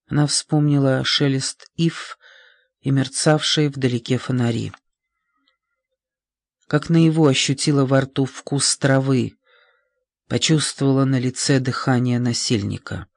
Она вспомнила шелест ив и мерцавшие вдалеке фонари. Как наяву ощутила во рту вкус травы, почувствовала на лице дыхание насильника.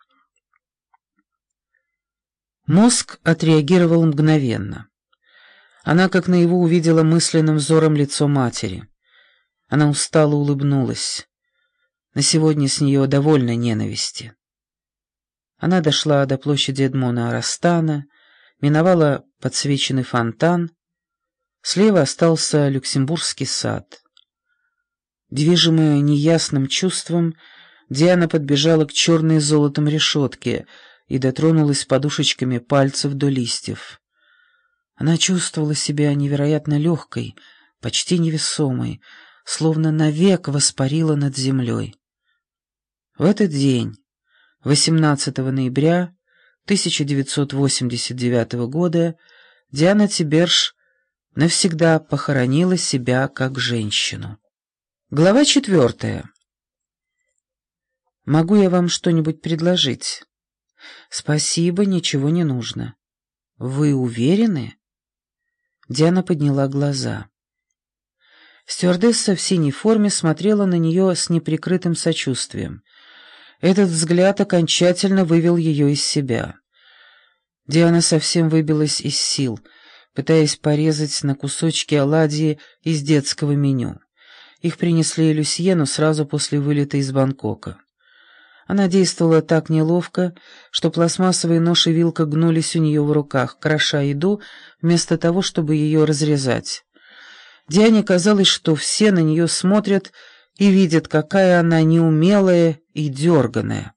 Мозг отреагировал мгновенно. Она, как наяву, увидела мысленным взором лицо матери. Она устало улыбнулась. На сегодня с нее довольно ненависти. Она дошла до площади Эдмона Арастана, миновала подсвеченный фонтан. Слева остался Люксембургский сад. Движимая неясным чувством, Диана подбежала к черной золотом решетке и дотронулась подушечками пальцев до листьев. Она чувствовала себя невероятно легкой, почти невесомой, словно навек воспарила над землей. В этот день, 18 ноября 1989 года, Диана Тиберж навсегда похоронила себя как женщину. Глава 4. «Могу я вам что-нибудь предложить?» «Спасибо, ничего не нужно». «Вы уверены?» Диана подняла глаза. Стюардесса в синей форме смотрела на нее с неприкрытым сочувствием. Этот взгляд окончательно вывел ее из себя. Диана совсем выбилась из сил, пытаясь порезать на кусочки оладьи из детского меню. Их принесли Люсьену сразу после вылета из Бангкока. Она действовала так неловко, что пластмассовые нож и вилка гнулись у нее в руках, кроша еду, вместо того, чтобы ее разрезать. Диане казалось, что все на нее смотрят и видят, какая она неумелая и дерганая.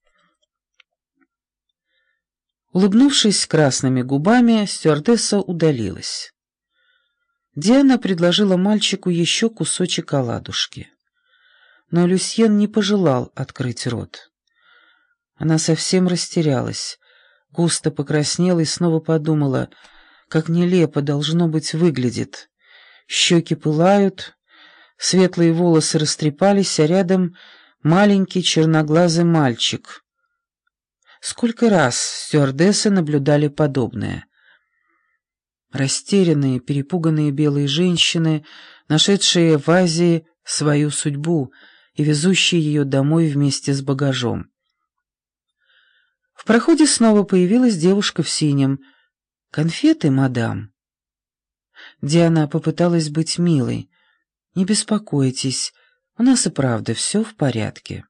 Улыбнувшись красными губами, стюардесса удалилась. Диана предложила мальчику еще кусочек оладушки. Но Люсьен не пожелал открыть рот. Она совсем растерялась, густо покраснела и снова подумала, как нелепо должно быть выглядит. Щеки пылают, светлые волосы растрепались, а рядом маленький черноглазый мальчик. Сколько раз стюардессы наблюдали подобное. Растерянные, перепуганные белые женщины, нашедшие в Азии свою судьбу и везущие ее домой вместе с багажом. В проходе снова появилась девушка в синем. «Конфеты, мадам?» Диана попыталась быть милой. «Не беспокойтесь, у нас и правда все в порядке».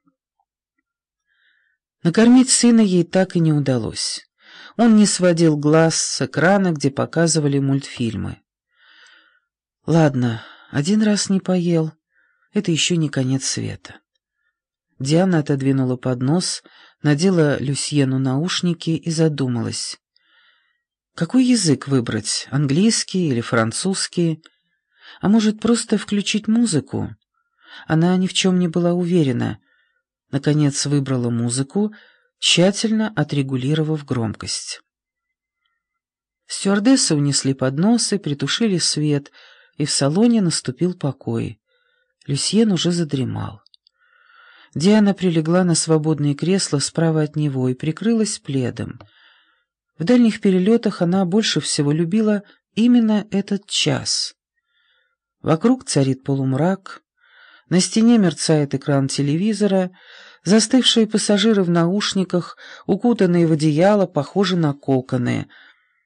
Накормить сына ей так и не удалось. Он не сводил глаз с экрана, где показывали мультфильмы. «Ладно, один раз не поел. Это еще не конец света». Диана отодвинула поднос, надела Люсьену наушники и задумалась. Какой язык выбрать, английский или французский? А может, просто включить музыку? Она ни в чем не была уверена. Наконец выбрала музыку, тщательно отрегулировав громкость. Стюардессы унесли подносы, притушили свет, и в салоне наступил покой. Люсьен уже задремал. Диана прилегла на свободное кресло справа от него и прикрылась пледом. В дальних перелетах она больше всего любила именно этот час. Вокруг царит полумрак, на стене мерцает экран телевизора, застывшие пассажиры в наушниках, укутанные в одеяло, похожи на коконы —